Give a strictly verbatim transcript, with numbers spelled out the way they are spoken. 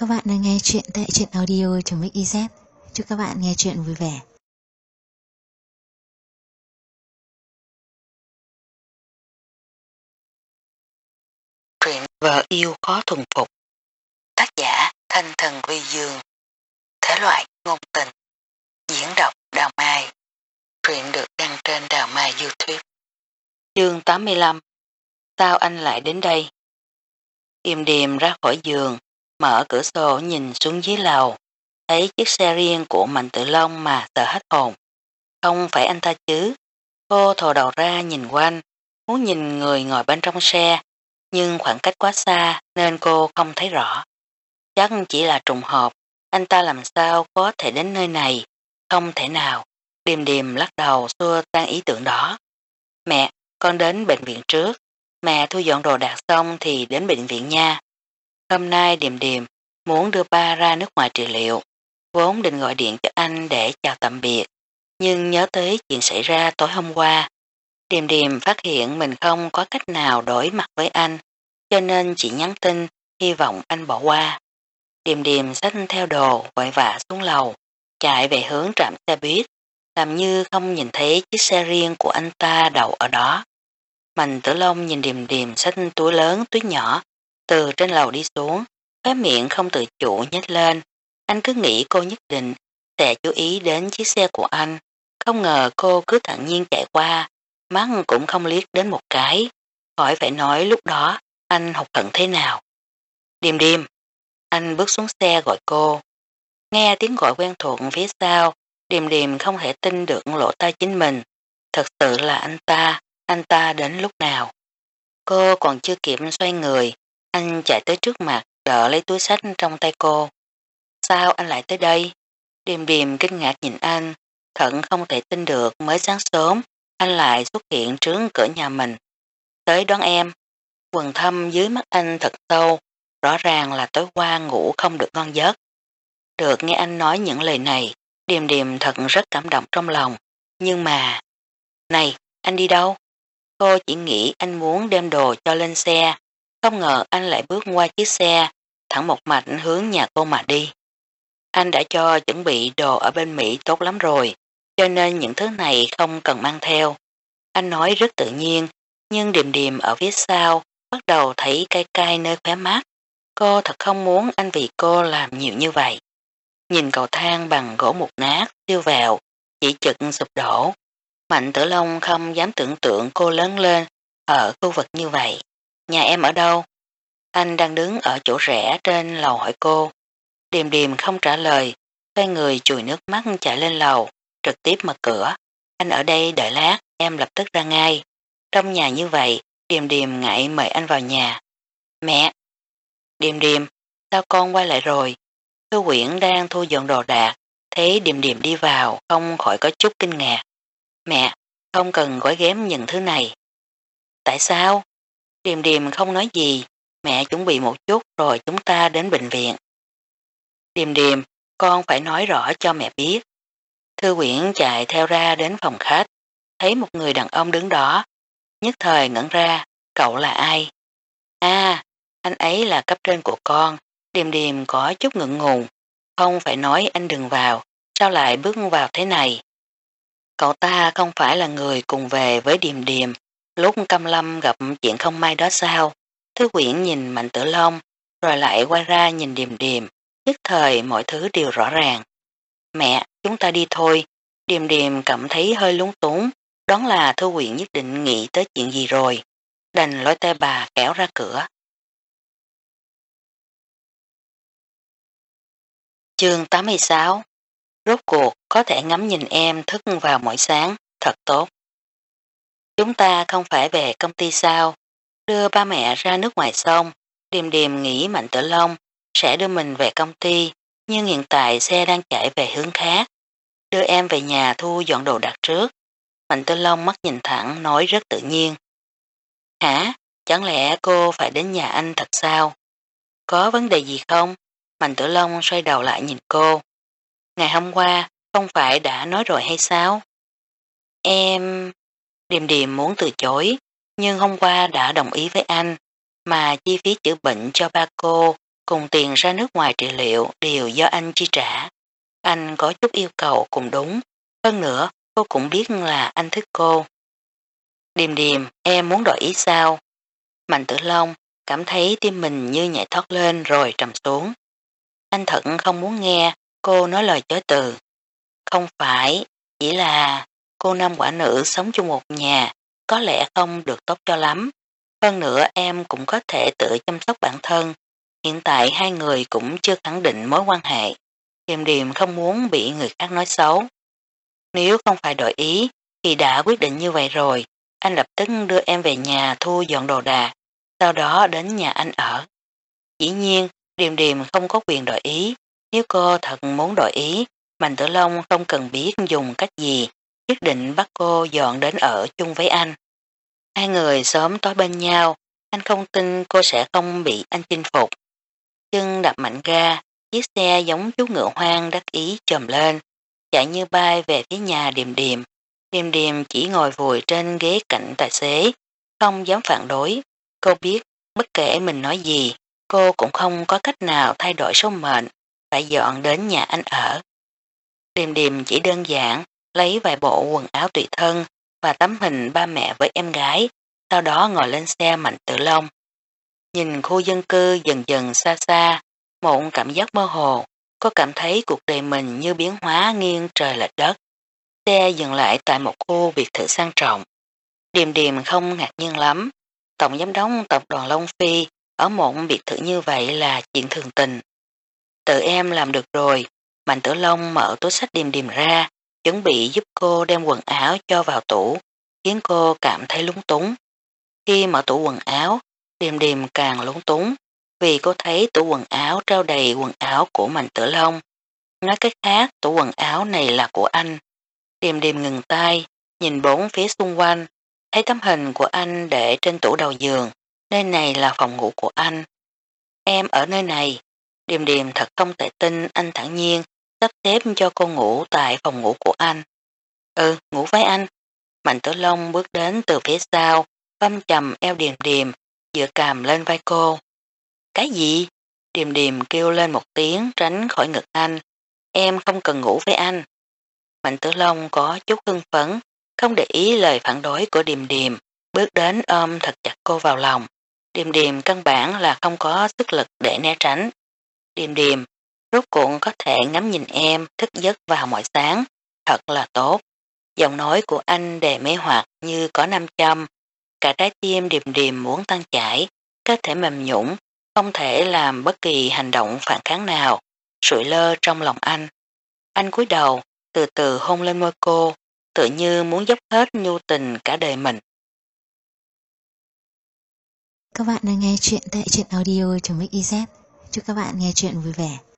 các bạn đang nghe chuyện tại truyện audio.mixyz. Chúc các bạn nghe chuyện vui vẻ. Truyện Vợ Yêu Khó Thuần Phục. Tác giả Thanh Thần Vi Dương. Thể loại ngôn tình. Diễn đọc Đào Mai. Truyện được đăng trên Đào Mai YouTube. Chương tám mươi lăm. Sao anh lại đến đây? Điềm điềm ra khỏi giường, mở cửa sổ nhìn xuống dưới lầu, thấy chiếc xe riêng của Mạnh Tử Long mà sợ hết hồn. Không phải anh ta chứ? Cô thò đầu ra nhìn quanh, muốn nhìn người ngồi bên trong xe, nhưng khoảng cách quá xa nên cô không thấy rõ. Chắc chỉ là trùng hợp, anh ta làm sao có thể đến nơi này, không thể nào. Điềm điềm lắc đầu xua tan ý tưởng đó. Mẹ, con đến bệnh viện trước, mẹ thu dọn đồ đạc xong thì đến bệnh viện nha. Hôm nay Điềm điềm muốn đưa ba ra nước ngoài trị liệu, vốn định gọi điện cho anh để chào tạm biệt, nhưng nhớ tới chuyện xảy ra tối hôm qua. Điềm điềm phát hiện mình không có cách nào đối mặt với anh, cho nên chỉ nhắn tin, hy vọng anh bỏ qua. Điềm điềm xách theo đồ vội vã xuống lầu, chạy về hướng trạm xe buýt, làm như không nhìn thấy chiếc xe riêng của anh ta đậu ở đó. Mạnh Tử Long nhìn Điềm điềm xách túi lớn túi nhỏ, từ trên lầu đi xuống, khóe miệng không tự chủ nhếch lên. Anh cứ nghĩ cô nhất định sẽ chú ý đến chiếc xe của anh, không ngờ cô cứ thản nhiên chạy qua, mắt cũng không liếc đến một cái. Khỏi phải nói lúc đó anh hụt hẫng thế nào. Điềm điềm, anh bước xuống xe gọi cô. Nghe tiếng gọi quen thuộc phía sau, Điềm điềm không thể tin được lỗ tai chính mình. Thật sự là anh ta, anh ta đến lúc nào? Cô còn chưa kịp xoay người, anh chạy tới trước mặt đỡ lấy túi xách trong tay cô. Sao anh lại tới đây? Điềm điềm kinh ngạc nhìn anh, thận không thể tin được mới sáng sớm, anh lại xuất hiện trước cửa nhà mình. Tới đón em. Quần thâm dưới mắt anh thật sâu, rõ ràng là tối qua ngủ không được ngon giấc. Được nghe anh nói những lời này, Điềm điềm thật rất cảm động trong lòng, nhưng mà... Này, anh đi đâu? Cô chỉ nghĩ anh muốn đem đồ cho lên xe, không ngờ anh lại bước qua chiếc xe, thẳng một mạch hướng nhà cô mà đi. Anh đã cho chuẩn bị đồ ở bên Mỹ tốt lắm rồi, cho nên những thứ này không cần mang theo. Anh nói rất tự nhiên, nhưng Điềm điềm ở phía sau bắt đầu thấy cay cay nơi khóe mắt. Cô thật không muốn anh vì cô làm nhiều như vậy. Nhìn cầu thang bằng gỗ mục nát, siêu vào, chỉ chực sụp đổ. Mạnh Tử Long không dám tưởng tượng cô lớn lên ở khu vực như vậy. Nhà em ở đâu? Anh đang đứng ở chỗ rẽ trên lầu hỏi cô. Điềm điềm không trả lời, xoay người chùi nước mắt chạy lên lầu, trực tiếp mở cửa. Anh ở đây đợi lát, em lập tức ra ngay. Trong nhà như vậy, Điềm điềm ngại mời anh vào nhà. Mẹ! Điềm điềm, sao con quay lại rồi? Thư Quyển đang thu dọn đồ đạc, thấy Điềm điềm đi vào, không khỏi có chút kinh ngạc. Mẹ, không cần gói ghém những thứ này. Tại sao? Điềm điềm không nói gì, mẹ chuẩn bị một chút rồi chúng ta đến bệnh viện. Điềm điềm, con phải nói rõ cho mẹ biết. Thư Quyển chạy theo ra đến phòng khách, thấy một người đàn ông đứng đó, nhất thời ngẩn ra, cậu là ai? À, anh ấy là cấp trên của con. Điềm điềm có chút ngượng ngùng, không phải nói anh đừng vào, sao lại bước vào thế này? Cậu ta không phải là người cùng về với Điềm điềm, lúc Cam Lâm gặp chuyện không may đó sao? Thư Quyển nhìn Mạnh Tử Long, rồi lại quay ra nhìn Điềm điềm, nhất thời mọi thứ đều rõ ràng. Mẹ, chúng ta đi thôi. Điềm điềm cảm thấy hơi lúng túng, đoán là Thư Quyển nhất định nghĩ tới chuyện gì rồi. Đành lôi tay bà kéo ra cửa. Chương tám mươi sáu. Rốt cuộc có thể ngắm nhìn em thức vào mỗi sáng, thật tốt. Chúng ta không phải về công ty sao? Đưa ba mẹ ra nước ngoài xong, Điềm điềm nghĩ Mạnh Tử Long sẽ đưa mình về công ty, nhưng hiện tại xe đang chạy về hướng khác. Đưa em về nhà thu dọn đồ đạc trước. Mạnh Tử Long mắt nhìn thẳng nói rất tự nhiên. Hả? Chẳng lẽ cô phải đến nhà anh thật sao? Có vấn đề gì không? Mạnh Tử Long xoay đầu lại nhìn cô. Ngày hôm qua không phải đã nói rồi hay sao? Em... Điềm điềm muốn từ chối, nhưng hôm qua đã đồng ý với anh, mà chi phí chữa bệnh cho ba cô, cùng tiền ra nước ngoài trị liệu đều do anh chi trả. Anh có chút yêu cầu cũng đúng. Hơn nữa, cô cũng biết là anh thích cô. Điềm điềm, em muốn đổi ý sao? Mạnh Tử Long cảm thấy tim mình như nhảy thoát lên rồi trầm xuống. Anh thật không muốn nghe cô nói lời chối từ. Không phải, chỉ là cô năm quả nữ sống chung một nhà, có lẽ không được tốt cho lắm. Hơn nữa em cũng có thể tự chăm sóc bản thân. Hiện tại hai người cũng chưa khẳng định mối quan hệ. Điềm điềm không muốn bị người khác nói xấu. Nếu không phải đổi ý thì đã quyết định như vậy rồi. Anh lập tức đưa em về nhà thu dọn đồ đạc, sau đó đến nhà anh ở. Dĩ nhiên, Điềm Điềm không có quyền đổi ý. Nếu cô thật muốn đổi ý, Mạnh Tử Long không cần biết dùng cách gì, quyết định bắt cô dọn đến ở chung với anh. Hai người sớm tối bên nhau, anh không tin cô sẽ không bị anh chinh phục. Chân đạp mạnh ga, chiếc xe giống chú ngựa hoang đắc ý chồm lên, chạy như bay về phía nhà Điềm Điềm. Điềm Điềm chỉ ngồi vùi trên ghế cạnh tài xế, không dám phản đối. Cô biết, bất kể mình nói gì, cô cũng không có cách nào thay đổi số mệnh, phải dọn đến nhà anh ở. Điềm Điềm chỉ đơn giản, lấy vài bộ quần áo tùy thân và tấm hình ba mẹ với em gái, sau đó ngồi lên xe Mạnh Tử Long. Nhìn khu dân cư dần dần xa xa, một cảm giác mơ hồ, cô cảm thấy cuộc đời mình như biến hóa nghiêng trời lệch đất. Xe dừng lại tại một khu biệt thự sang trọng. Điềm Điềm không ngạc nhiên lắm. Tổng giám đốc tập đoàn Long Phi ở một biệt thự như vậy là chuyện thường tình. Tự em làm được rồi. Mạnh Tử Long mở túi xách Điềm Điềm ra, chuẩn bị giúp cô đem quần áo cho vào tủ, khiến cô cảm thấy lúng túng. Khi mở tủ quần áo, Điềm Điềm càng lúng túng, vì cô thấy tủ quần áo treo đầy quần áo của Mạnh Tử Long. Nói cách khác, tủ quần áo này là của anh. Điềm Điềm ngừng tay, nhìn bốn phía xung quanh, thấy tấm hình của anh để trên tủ đầu giường, nơi này là phòng ngủ của anh. Em ở nơi này. Điềm Điềm thật không thể tin anh thản nhiên sắp xếp cho cô ngủ tại phòng ngủ của anh. Ừ, ngủ với anh. Mạnh Tử Long bước đến từ phía sau, ôm chầm eo Điềm Điềm, dựa cằm lên vai cô. Cái gì? Điềm Điềm kêu lên một tiếng tránh khỏi ngực anh. Em không cần ngủ với anh. Mạnh Tử Long có chút hưng phấn, không để ý lời phản đối của Điềm Điềm, bước đến ôm thật chặt cô vào lòng. Điềm Điềm căn bản là không có sức lực để né tránh. Điềm Điềm, rốt cuộc có thể ngắm nhìn em thức giấc vào mỗi sáng, thật là tốt. Giọng nói của anh đầy mê hoặc như có nam châm, cả trái tim Điềm Điềm muốn tan chảy, cơ thể mềm nhũn, không thể làm bất kỳ hành động phản kháng nào, sụi lơ trong lòng anh. Anh cúi đầu, từ từ hôn lên môi cô, tự như muốn dốc hết nhu tình cả đời mình. Các bạn đang nghe chuyện tại truyện audio.mixyz. Chúc các bạn nghe chuyện vui vẻ.